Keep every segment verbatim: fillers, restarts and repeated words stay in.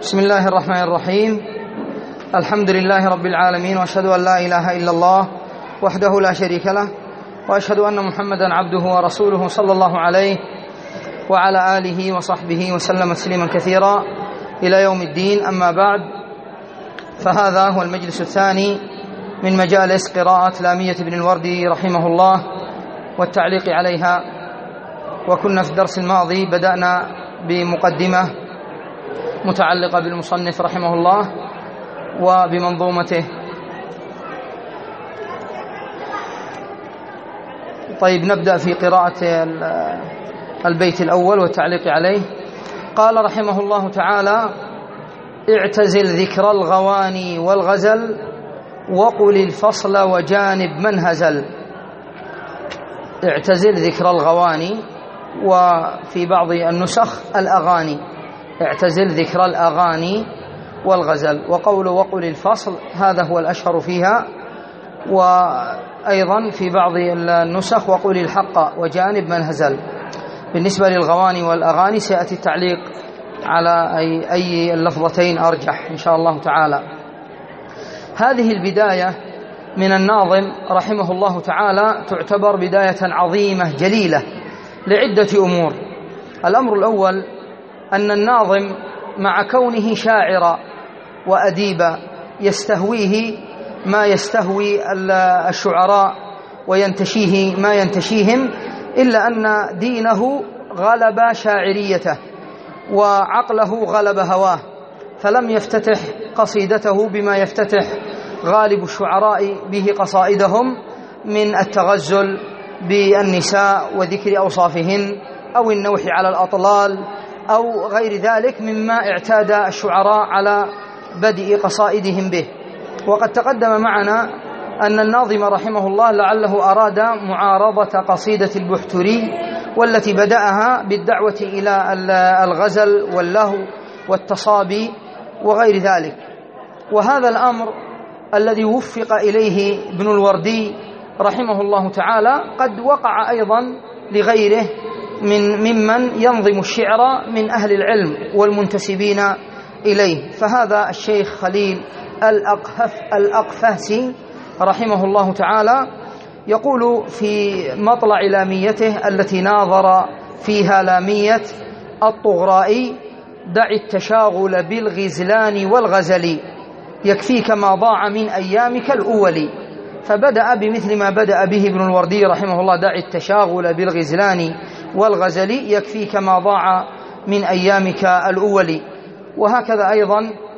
بسم الله الرحمن الرحيم. الحمد لله رب العالمين، وأشهد أن لا إله إلا الله وحده لا شريك له، وأشهد أن محمدا عبده ورسوله صلى الله عليه وعلى آله وصحبه وسلم تسليما كثيرا إلى يوم الدين. أما بعد، فهذا هو المجلس الثاني من مجالس قراءة لامية بن الوردي رحمه الله والتعليق عليها. وكنا في الدرس الماضي بدأنا بمقدمة متعلقة بالمصنف رحمه الله وبمنظومته. طيب، نبدأ في قراءة البيت الأول والتعليق عليه. قال رحمه الله تعالى: اعتزل ذكر الغواني والغزل وقل الفصل وجانب من هزل. اعتزل ذكر الغواني، وفي بعض النسخ الأغاني. اعتزل ذكر الأغاني والغزل. وقول وقل الفصل هذا هو الأشهر فيها، وأيضا في بعض النسخ وقل الحق وجانب من هزل. بالنسبة للغواني والأغاني سيأتي التعليق على أي, أي اللفظتين أرجح إن شاء الله تعالى. هذه البداية من الناظم رحمه الله تعالى تعتبر بداية عظيمة جليلة لعدة أمور. الأمر الأول أن الناظم مع كونه شاعرا وأديبا يستهويه ما يستهوي الشعراء وينتشيه ما ينتشيهم، إلا أن دينه غلب شاعريته وعقله غلب هواه، فلم يفتتح قصيدته بما يفتتح غالب الشعراء به قصائدهم من التغزل بالنساء وذكر أوصافهن أو النوح على الأطلال أو غير ذلك مما اعتاد الشعراء على بدء قصائدهم به. وقد تقدم معنا أن الناظم رحمه الله لعله أراد معارضة قصيدة البحتري، والتي بدأها بالدعوة إلى الغزل واللهو والتصابي وغير ذلك. وهذا الأمر الذي وفق إليه ابن الوردي رحمه الله تعالى قد وقع أيضا لغيره من ممن ينظم الشعر من أهل العلم والمنتسبين إليه. فهذا الشيخ خليل الأقهف الأقفاسي رحمه الله تعالى يقول في مطلع لاميته التي ناظر فيها لامية الطغرائي: دع التشاغل بالغزلان والغزل يكفيك ما ضاع من أيامك الأول. فبدأ بمثل ما بدأ به ابن الوردي رحمه الله: دع التشاغل بالغزلان والغزل يكفيك ما ضاع من أيامك الأول. وهكذا أيضا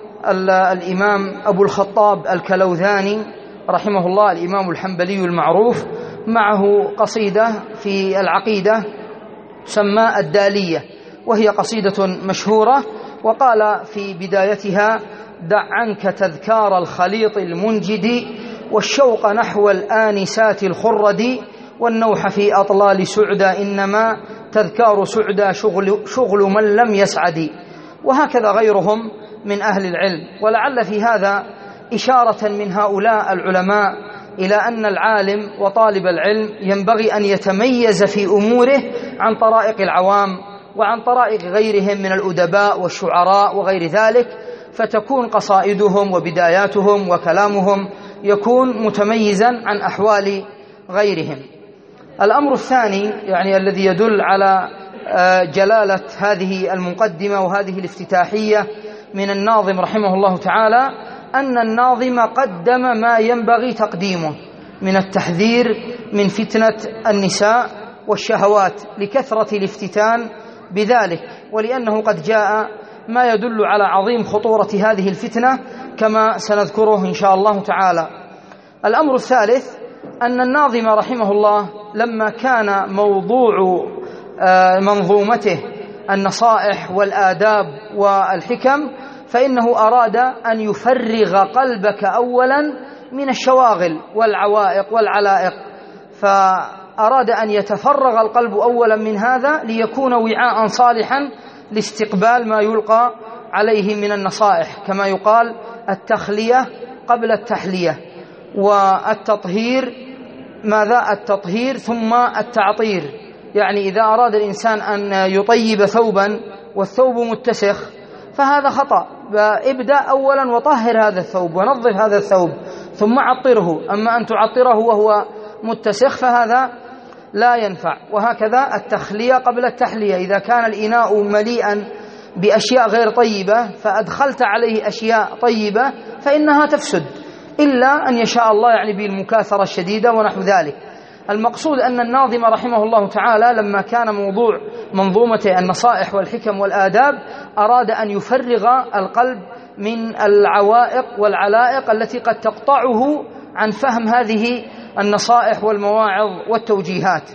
الإمام أبو الخطاب الكلوذاني رحمه الله، الإمام الحنبلي المعروف، معه قصيدة في العقيدة تسمى الدالية، وهي قصيدة مشهورة. وقال في بدايتها: دع عنك تذكار الخليط المنجد والشوق نحو الآنسات الخرد والنوح في أطلال سعدى إنما تذكار سعدى شغل, شغل من لم يسعد. وهكذا غيرهم من أهل العلم. ولعل في هذا إشارة من هؤلاء العلماء إلى أن العالم وطالب العلم ينبغي أن يتميز في أموره عن طرائق العوام وعن طرائق غيرهم من الأدباء والشعراء وغير ذلك، فتكون قصائدهم وبداياتهم وكلامهم يكون متميزا عن أحوال غيرهم. الأمر الثاني يعني الذي يدل على جلالة هذه المقدمة وهذه الافتتاحية من الناظم رحمه الله تعالى أن الناظم قدم ما ينبغي تقديمه من التحذير من فتنة النساء والشهوات لكثرة الافتتان بذلك، ولأنه قد جاء ما يدل على عظيم خطورة هذه الفتنة كما سنذكره إن شاء الله تعالى. الأمر الثالث أن الناظم رحمه الله لما كان موضوع منظومته النصائح والآداب والحكم، فإنه أراد أن يفرغ قلبك أولا من الشواغل والعوائق والعلائق، فأراد أن يتفرغ القلب أولا من هذا ليكون وعاء صالحا لاستقبال ما يلقى عليه من النصائح. كما يقال: التخلية قبل التحلية، والتطهير ماذا؟ التطهير ثم التعطير. يعني إذا أراد الإنسان أن يطيب ثوبا والثوب متسخ فهذا خطأ. ابدأ أولا وطهر هذا الثوب ونظف هذا الثوب ثم عطره، أما أن تعطره وهو متسخ فهذا لا ينفع. وهكذا التخلية قبل التحلية، إذا كان الإناء مليئا بأشياء غير طيبة فأدخلت عليه أشياء طيبة فإنها تفسد، إلا أن يشاء الله يعني بالمكاثرة الشديدة ونحو ذلك. المقصود أن الناظم رحمه الله تعالى لما كان موضوع منظومة النصائح والحكم والآداب أراد أن يفرغ القلب من العوائق والعلائق التي قد تقطعه عن فهم هذه النصائح والمواعظ والتوجيهات.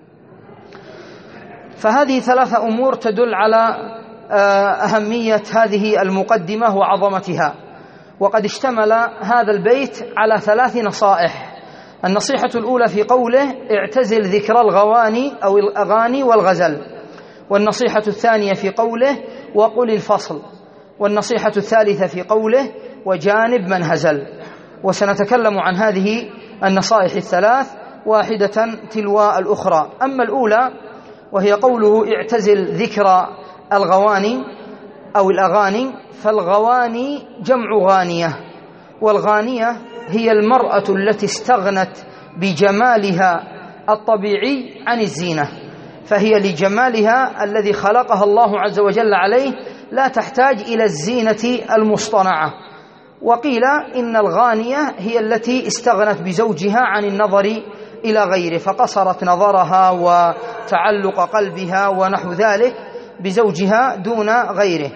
فهذه ثلاثة أمور تدل على أهمية هذه المقدمة وعظمتها. وقد اشتمل هذا البيت على ثلاث نصائح. النصيحة الأولى في قوله اعتزل ذكر الغواني أو الأغاني والغزل، والنصيحة الثانية في قوله وقل الفصل، والنصيحة الثالثة في قوله وجانب من هزل. وسنتكلم عن هذه النصائح الثلاث واحدة تلو الأخرى. أما الأولى وهي قوله اعتزل ذكر الغواني أو الأغاني، فالغواني جمع غانية، والغانية هي المرأة التي استغنت بجمالها الطبيعي عن الزينة، فهي لجمالها الذي خلقها الله عز وجل عليه لا تحتاج إلى الزينة المصطنعة. وقيل إن الغانية هي التي استغنت بزوجها عن النظر إلى غيره، فقصرت نظرها وتعلق قلبها ونحو ذلك بزوجها دون غيره.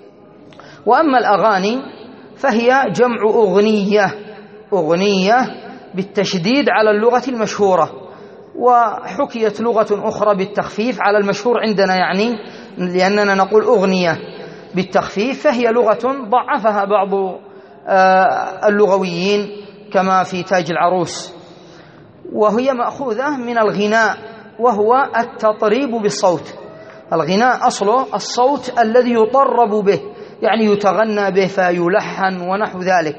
وأما الأغاني فهي جمع أغنية، أغنية بالتشديد على اللغة المشهورة، وحكيت لغة أخرى بالتخفيف على المشهور عندنا، يعني لأننا نقول أغنية بالتخفيف، فهي لغة ضعفها بعض اللغويين كما في تاج العروس، وهي مأخوذة من الغناء وهو التطريب بالصوت. الغناء أصله الصوت الذي يطرب به، يعني يتغنى به فيلحن ونحو ذلك.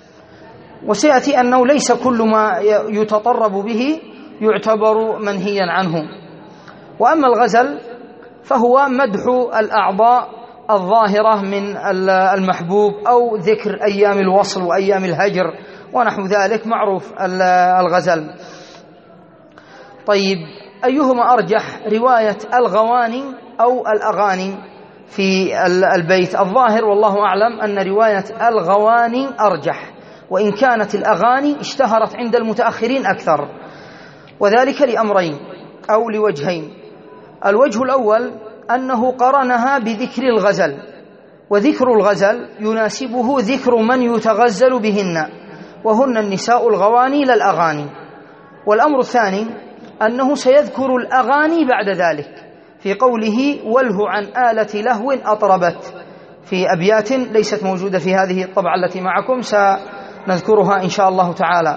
وسيأتي أنه ليس كل ما يتطرب به يعتبر منهيا عنه. وأما الغزل فهو مدح الأعضاء الظاهرة من المحبوب أو ذكر أيام الوصل وأيام الهجر ونحو ذلك، معروف الغزل. طيب، أيهما أرجح، رواية الغواني أو الأغاني في البيت؟ الظاهر والله أعلم أن رواية الغواني أرجح، وإن كانت الأغاني اشتهرت عند المتأخرين أكثر، وذلك لأمرين أو لوجهين. الوجه الأول أنه قرنها بذكر الغزل، وذكر الغزل يناسبه ذكر من يتغزل بهن، وهن النساء الغواني للأغاني. والأمر الثاني أنه سيذكر الأغاني بعد ذلك في قوله وله عن آلة لهو أطربت، في أبيات ليست موجودة في هذه الطبعة التي معكم، سنذكرها إن شاء الله تعالى.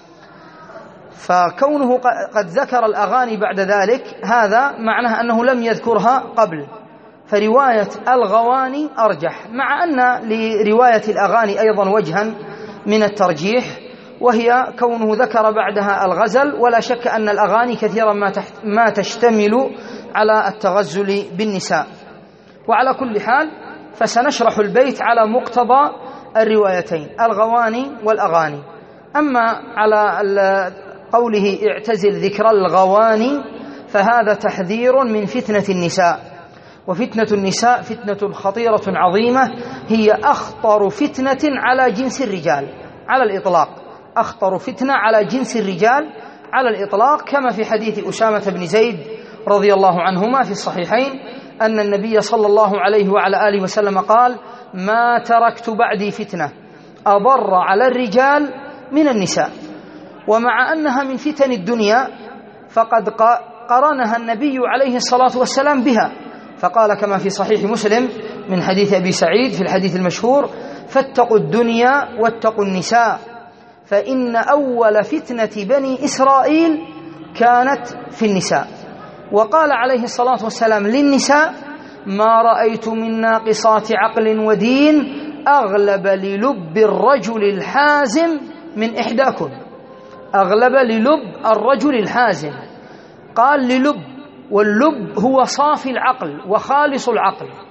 فكونه قد ذكر الأغاني بعد ذلك هذا معناه أنه لم يذكرها قبل، فرواية الغواني أرجح، مع أن لرواية الأغاني أيضا وجها من الترجيح، وهي كونه ذكر بعدها الغزل. ولا شك أن الأغاني كثيرا ما, ما تشتمل على التغزل بالنساء. وعلى كل حال فسنشرح البيت على مقتضى الروايتين، الغواني والأغاني. أما على قوله اعتزل ذكر الغواني فهذا تحذير من فتنة النساء، وفتنة النساء فتنة خطيرة عظيمة، هي أخطر فتنة على جنس الرجال على الإطلاق، أخطر فتنة على جنس الرجال على الإطلاق، كما في حديث أسامة بن زيد رضي الله عنهما في الصحيحين أن النبي صلى الله عليه وعلى آله وسلم قال ما تركت بعدي فتنة أضر على الرجال من النساء. ومع أنها من فتن الدنيا فقد قرنها النبي عليه الصلاة والسلام بها، فقال كما في صحيح مسلم من حديث أبي سعيد في الحديث المشهور فاتقوا الدنيا واتقوا النساء فإن أول فتنة بني إسرائيل كانت في النساء. وقال عليه الصلاة والسلام للنساء ما رأيت من ناقصات عقل ودين أغلب للب الرجل الحازم من إحداكم، أغلب للب الرجل الحازم، قال للب، واللب هو صافي العقل وخالص العقل،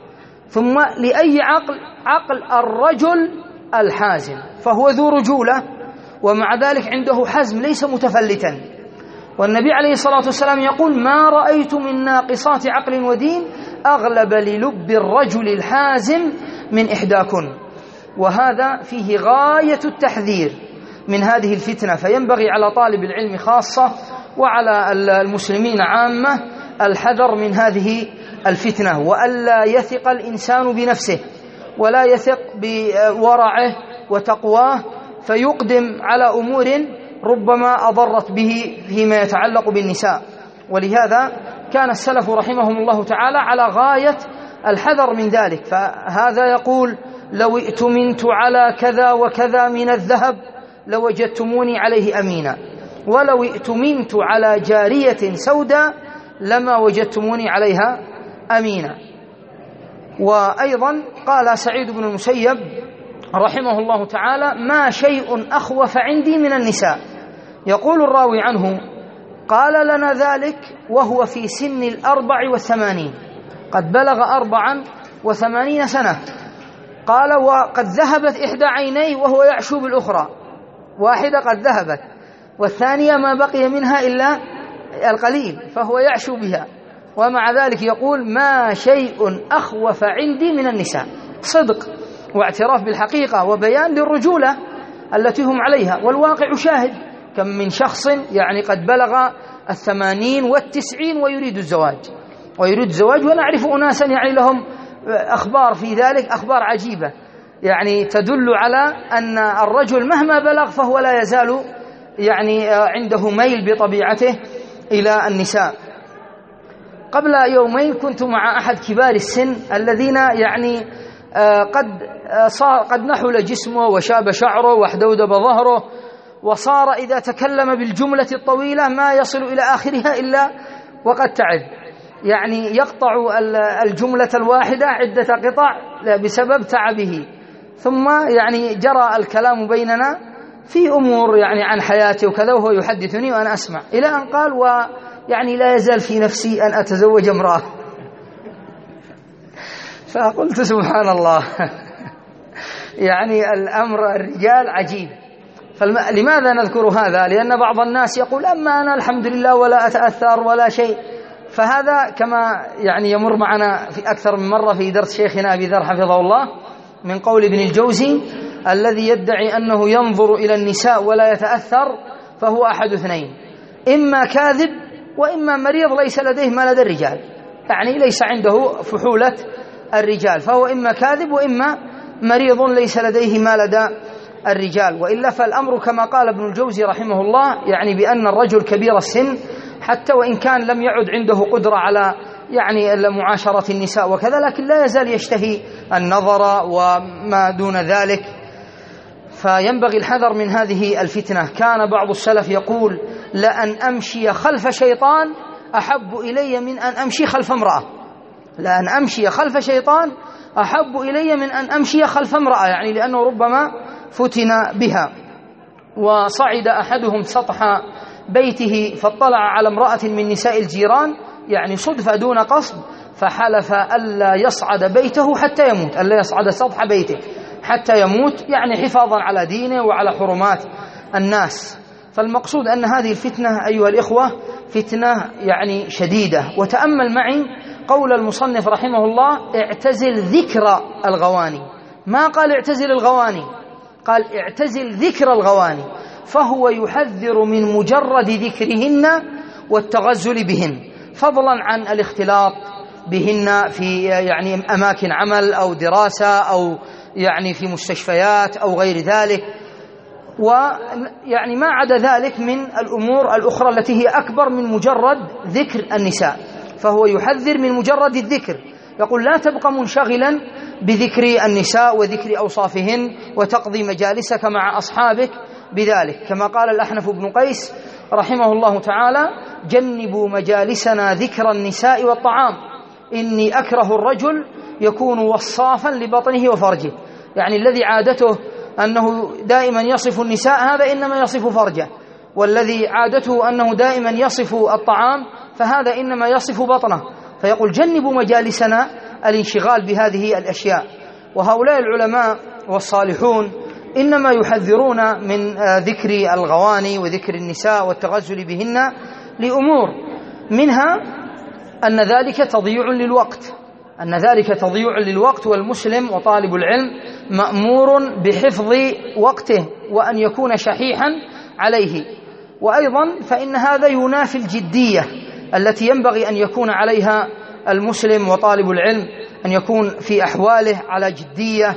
ثم لأي عقل؟ عقل الرجل الحازم، فهو ذو رجولة ومع ذلك عنده حزم، ليس متفلتا. والنبي عليه الصلاة والسلام يقول: ما رأيت من ناقصات عقل ودين أغلب للب الرجل الحازم من إحداكن. وهذا فيه غاية التحذير من هذه الفتنة، فينبغي على طالب العلم خاصة وعلى المسلمين عامة الحذر من هذه الفتنة، وألا يثق الإنسان بنفسه ولا يثق بورعه وتقواه فيقدم على أمور ربما أضرت به فيما يتعلق بالنساء. ولهذا كان السلف رحمهم الله تعالى على غاية الحذر من ذلك. فهذا يقول: لو ائتمنت على كذا وكذا من الذهب لوجدتموني عليه أمينا، ولو ائتمنت على جارية سوداء لما وجدتموني عليها أمينا. وأيضا قال سعيد بن المسيب رحمه الله تعالى: ما شيء أخوف عندي من النساء. يقول الراوي عنه: قال لنا ذلك وهو في سن الأربع والثمانين، قد بلغ أربعا وثمانين سنة. قال: وقد ذهبت إحدى عينيه وهو يعشو بالأخرى، واحدة قد ذهبت والثانية ما بقي منها إلا القليل فهو يعشو بها، ومع ذلك يقول: ما شيء أخوف عندي من النساء. صدق واعتراف بالحقيقة وبيان للرجولة التي هم عليها. والواقع شاهد، كم من شخص يعني قد بلغ الثمانين والتسعين ويريد الزواج ويريد الزواج ونعرف أناسا يعني لهم أخبار في ذلك، أخبار عجيبة يعني تدل على أن الرجل مهما بلغ فهو لا يزال يعني عنده ميل بطبيعته إلى النساء. قبل يومين كنت مع أحد كبار السن الذين يعني قد صار قد نحل جسمه وشاب شعره واحدودب ظهره، وصار إذا تكلم بالجملة الطويلة ما يصل إلى آخرها إلا وقد تعب، يعني يقطع الجملة الواحدة عدة قطع بسبب تعبه. ثم يعني جرى الكلام بيننا في أمور يعني عن حياته وكذا، وهو يحدثني وأنا أسمع، إلى أن قال: ويعني لا يزال في نفسي أن أتزوج امرأة. فقلت: سبحان الله. يعني الأمر الرجال عجيب. فلماذا نذكر هذا؟ لأن بعض الناس يقول: أما أنا الحمد لله ولا أتأثر ولا شيء. فهذا كما يعني يمر معنا في أكثر من مرة في درس شيخنا أبي ذر حفظه الله من قول ابن الجوزي: الذي يدعي أنه ينظر إلى النساء ولا يتأثر فهو أحد اثنين: إما كاذب وإما مريض ليس لديه ما لدى الرجال، يعني ليس عنده فحولة الرجال، فهو إما كاذب وإما مريض ليس لديه ما لدى الرجال. وإلا فالأمر كما قال ابن الجوزي رحمه الله يعني بأن الرجل كبير السن حتى وإن كان لم يعد عنده قدرة على يعني معاشرة النساء وكذا، لكن لا يزال يشتهي النظر وما دون ذلك، فينبغي الحذر من هذه الفتنة. كان بعض السلف يقول: لأن أمشي خلف شيطان أحب إلي من أن أمشي خلف امرأة. لأن أمشي خلف شيطان أحب إلي من أن أمشي خلف امرأة، يعني لأنه ربما فتن بها. وصعد أحدهم سطح بيته فاطلع على امرأة من نساء الجيران يعني صدفة دون قصد، فحلف ألا يصعد بيته حتى يموت، ألا يصعد سطح بيته حتى يموت، يعني حفاظا على دينه وعلى حرمات الناس. فالمقصود أن هذه الفتنة أيها الإخوة فتنة يعني شديدة. وتأمل معي قول المصنف رحمه الله: اعتزل ذكر الغواني. ما قال اعتزل الغواني، قال اعتزل ذكر الغواني، فهو يحذر من مجرد ذكرهن والتغزل بهن، فضلا عن الاختلاط بهن في يعني أماكن عمل أو دراسة أو يعني في مستشفيات أو غير ذلك، ويعني ما عدا ذلك من الأمور الأخرى التي هي أكبر من مجرد ذكر النساء، فهو يحذر من مجرد الذكر. يقول: لا تبقى منشغلا بذكر النساء وذكر أوصافهن وتقضي مجالسك مع أصحابك بذلك، كما قال الأحنف بن قيس رحمه الله تعالى: جنبوا مجالسنا ذكر النساء والطعام، إني أكره الرجل يكون وصافا لبطنه وفرجه. يعني الذي عادته أنه دائما يصف النساء هذا إنما يصف فرجه، والذي عادته أنه دائما يصف الطعام فهذا إنما يصف بطنه. فيقول: جنبوا مجالسنا الانشغال بهذه الأشياء. وهؤلاء العلماء والصالحون إنما يحذرون من ذكر الغواني وذكر النساء والتغزل بهن لأمور، منها أن ذلك تضييع للوقت أن ذلك تضييع للوقت والمسلم وطالب العلم مأمور بحفظ وقته وأن يكون شحيحا عليه. وأيضا فإن هذا ينافي الجدية التي ينبغي أن يكون عليها المسلم وطالب العلم، أن يكون في أحواله على جدية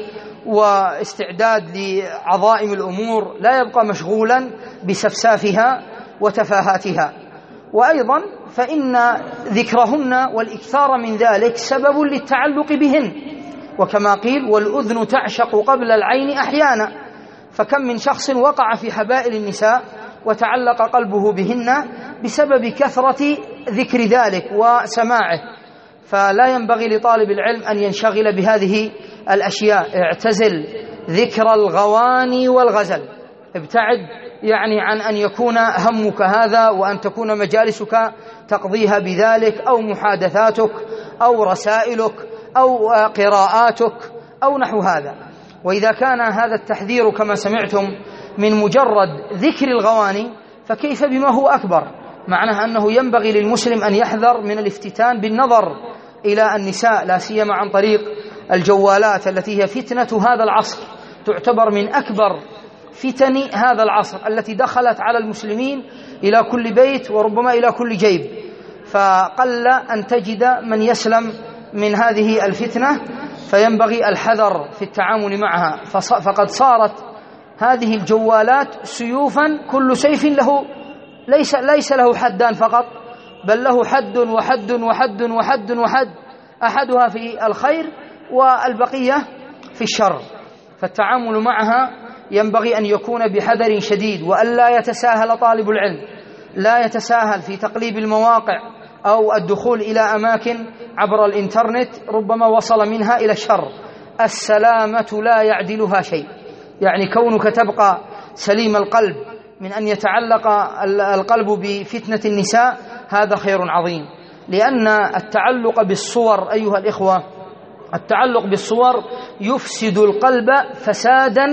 واستعداد لعظائم الأمور، لا يبقى مشغولا بسفسافها وتفاهاتها. وأيضا فإن ذكرهن والإكثار من ذلك سبب للتعلق بهن، وكما قيل والأذن تعشق قبل العين أحيانا، فكم من شخص وقع في حبائل النساء وتعلق قلبه بهن بسبب كثرة ذكر ذلك وسماعه. فلا ينبغي لطالب العلم أن ينشغل بهذه الأشياء. اعتزل ذكر الغواني والغزل، ابتعد يعني عن أن يكون همك هذا وأن تكون مجالسك تقضيها بذلك، أو محادثاتك أو رسائلك أو قراءاتك أو نحو هذا. وإذا كان هذا التحذير كما سمعتم من مجرد ذكر الغواني، فكيف بما هو أكبر؟ معناه أنه ينبغي للمسلم أن يحذر من الافتتان بالنظر إلى النساء، لا سيما عن طريق الجوالات التي هي فتنة هذا العصر، تعتبر من أكبر فتن هذا العصر التي دخلت على المسلمين إلى كل بيت وربما إلى كل جيب، فقل أن تجد من يسلم من هذه الفتنة، فينبغي الحذر في التعامل معها. فقد صارت هذه الجوالات سيوفا، كل سيف له ليس, ليس له حدان فقط، بل له حد وحد وحد وحد وحد، أحدها في الخير والبقية في الشر. فالتعامل معها ينبغي أن يكون بحذر شديد، وأن لا يتساهل طالب العلم، لا يتساهل في تقليب المواقع أو الدخول إلى أماكن عبر الإنترنت ربما وصل منها إلى الشر. السلامة لا يعدلها شيء، يعني كونك تبقى سليم القلب من أن يتعلق القلب بفتنة النساء هذا خير عظيم. لأن التعلق بالصور أيها الإخوة، التعلق بالصور يفسد القلب فسادا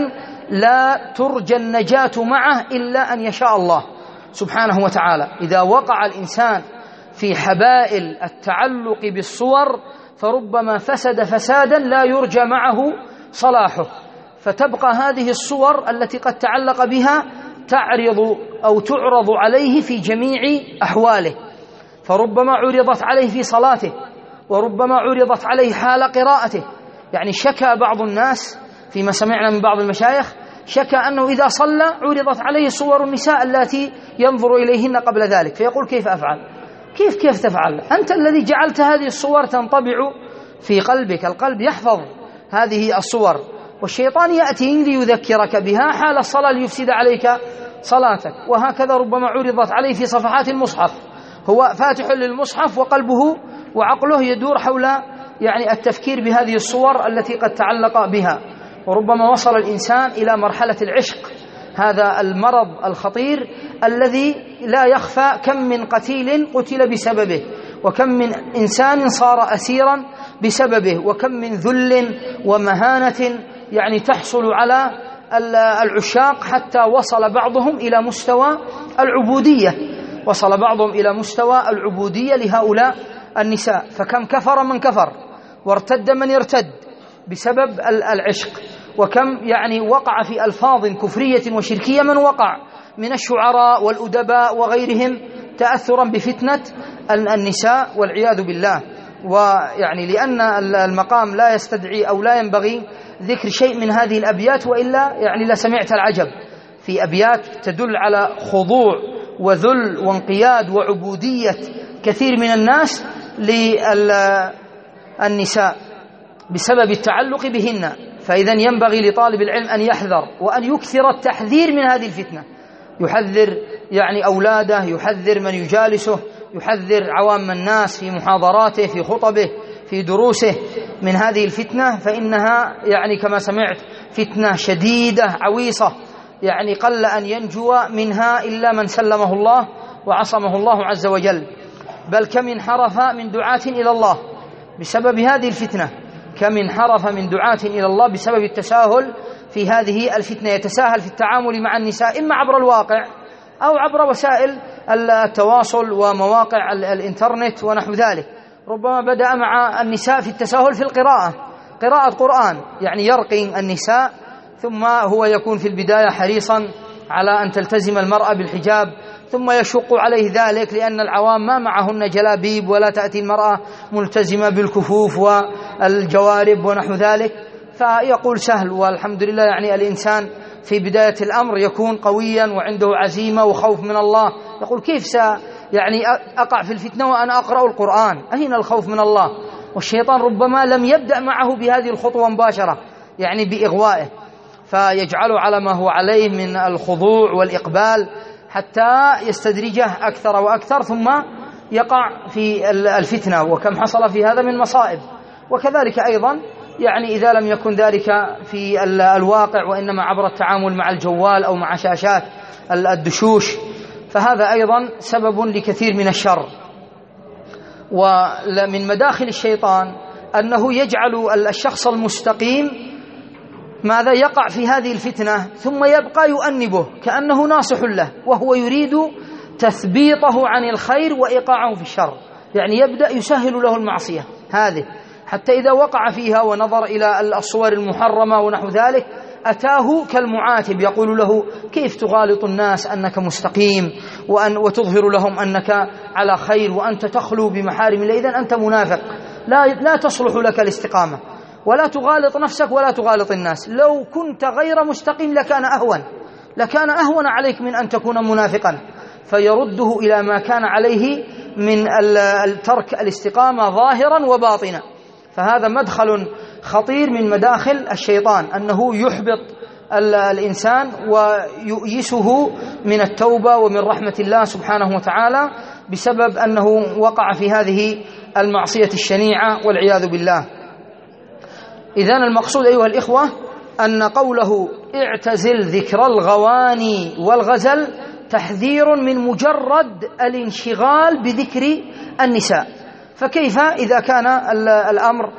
لا ترجى النجاة معه إلا أن يشاء الله سبحانه وتعالى. إذا وقع الإنسان في حبائل التعلق بالصور فربما فسد فسادا لا يرجى معه صلاحه، فتبقى هذه الصور التي قد تعلق بها تعرض أو تعرض عليه في جميع أحواله، فربما عرضت عليه في صلاته، وربما عرضت عليه حال قراءته. يعني شكى بعض الناس فيما سمعنا من بعض المشايخ، شكى أنه إذا صلى عرضت عليه صور النساء التي ينظر إليهن قبل ذلك، فيقول كيف أفعل؟ كيف كيف تفعل؟ أنت الذي جعلت هذه الصور تنطبع في قلبك، القلب يحفظ هذه الصور، والشيطان يأتي ليذكرك بها حال الصلاة ليفسد عليك صلاتك. وهكذا ربما عرضت عليه في صفحات المصحف، هو فاتح للمصحف وقلبه وعقله يدور حول يعني التفكير بهذه الصور التي قد تعلق بها. وربما وصل الإنسان إلى مرحلة العشق، هذا المرض الخطير الذي لا يخفى، كم من قتيل قتل بسببه، وكم من إنسان صار أسيرا بسببه، وكم من ذل ومهانة يعني تحصل على العشاق، حتى وصل بعضهم إلى مستوى العبودية، وصل بعضهم إلى مستوى العبودية لهؤلاء النساء. فكم كفر من كفر وارتد من ارتد بسبب العشق، وكم يعني وقع في ألفاظ كفرية وشركية من وقع من الشعراء والأدباء وغيرهم تأثرا بفتنة النساء والعياذ بالله. ويعني لأن المقام لا يستدعي أو لا ينبغي ذكر شيء من هذه الأبيات، وإلا يعني لسمعت العجب في أبيات تدل على خضوع وذل وانقياد وعبودية كثير من الناس للنساء بسبب التعلق بهن. فإذا ينبغي لطالب العلم أن يحذر وأن يكثر التحذير من هذه الفتنة، يحذر يعني أولاده، يحذر من يجالسه، يحذر عوام الناس في محاضراته، في خطبه، في دروسه من هذه الفتنة، فإنها يعني كما سمعت فتنة شديدة عويصة، يعني قل أن ينجو منها إلا من سلمه الله وعصمه الله عز وجل. بل كم انحرف من دعاة إلى الله بسبب هذه الفتنة. كم انحرف من دعاة إلى الله بسبب التساهل في هذه الفتنة، يتساهل في التعامل مع النساء إما عبر الواقع أو عبر وسائل التواصل ومواقع الإنترنت ونحو ذلك. ربما بدأ مع النساء في التساهل في القراءة، قراءة قرآن، يعني يرقي النساء، ثم هو يكون في البداية حريصا على أن تلتزم المرأة بالحجاب، ثم يشق عليه ذلك لأن العوام ما معهن جلابيب، ولا تأتي المرأة ملتزمة بالكفوف والجوارب ونحو ذلك، فيقول سهل. والحمد لله يعني الإنسان في بداية الأمر يكون قويا وعنده عزيمة وخوف من الله، يقول كيف س يعني أقع في الفتنة وأنا أقرأ القرآن؟ أين الخوف من الله؟ والشيطان ربما لم يبدأ معه بهذه الخطوة مباشرة، يعني بإغوائه، فيجعله على ما هو عليه من الخضوع والإقبال حتى يستدرجه أكثر وأكثر، ثم يقع في الفتنة. وكم حصل في هذا من مصائب. وكذلك أيضا يعني إذا لم يكن ذلك في الواقع وإنما عبر التعامل مع الجوال أو مع شاشات الدشوش، فهذا أيضا سبب لكثير من الشر. ومن مداخل الشيطان أنه يجعل الشخص المستقيم ماذا يقع في هذه الفتنة، ثم يبقى يؤنبه كأنه ناصح له، وهو يريد تثبيطه عن الخير وإيقاعه في الشر، يعني يبدأ يسهل له المعصية هذه، حتى إذا وقع فيها ونظر إلى الصور المحرمة ونحو ذلك أتاه كالمعاتب، يقول له كيف تغالط الناس أنك مستقيم وأن وتظهر لهم أنك على خير وأنت تخلو بمحارم الله، إذن أنت منافق، لا, لا تصلح لك الاستقامة، ولا تغالط نفسك ولا تغالط الناس. لو كنت غير مستقيم لكان أهون لكان أهون عليك من أن تكون منافقا، فيرده إلى ما كان عليه من الترك الاستقامة ظاهرا وباطنا. فهذا مدخل خطير من مداخل الشيطان، أنه يحبط الإنسان ويؤيسه من التوبة ومن رحمة الله سبحانه وتعالى بسبب أنه وقع في هذه المعصية الشنيعة والعياذ بالله. إذن المقصود أيها الإخوة أن قوله اعتزل ذكر الغواني والغزل تحذير من مجرد الانشغال بذكر النساء، فكيف إذا كان الأمر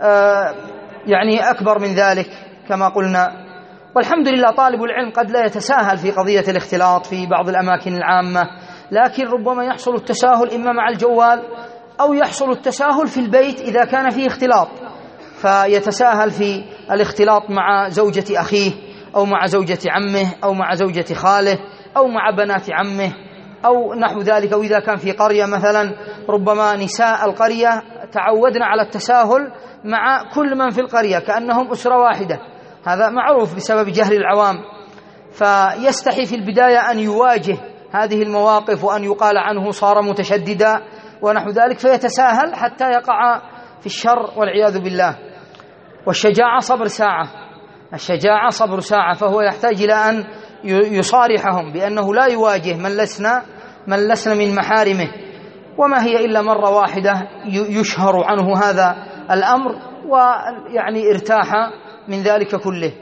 يعني أكبر من ذلك كما قلنا. والحمد لله طالب العلم قد لا يتساهل في قضية الاختلاط في بعض الأماكن العامة، لكن ربما يحصل التساهل إما مع الجوال أو يحصل التساهل في البيت إذا كان فيه اختلاط، فيتساهل في الاختلاط مع زوجة أخيه أو مع زوجة عمه أو مع زوجة خاله أو مع بنات عمه أو نحو ذلك. أو إذا كان في قرية مثلا ربما نساء القرية تعودنا على التساهل مع كل من في القرية كأنهم أسرة واحدة، هذا معروف بسبب جهل العوام، فيستحي في البداية أن يواجه هذه المواقف وأن يقال عنه صار متشددا ونحو ذلك، فيتساهل حتى يقع في الشر والعياذ بالله. والشجاعة صبر ساعة، الشجاعة صبر ساعة، فهو يحتاج إلى أن يصارحهم بأنه لا يواجه من لسنا من لسنا من محارمه، وما هي إلا مرة واحدة يشهر عنه هذا الأمر ويعني ارتاح من ذلك كله.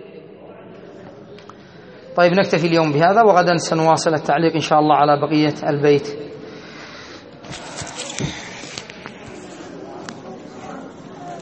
طيب نكتفي اليوم بهذا، وغدا سنواصل التعليق إن شاء الله على بقية البيت.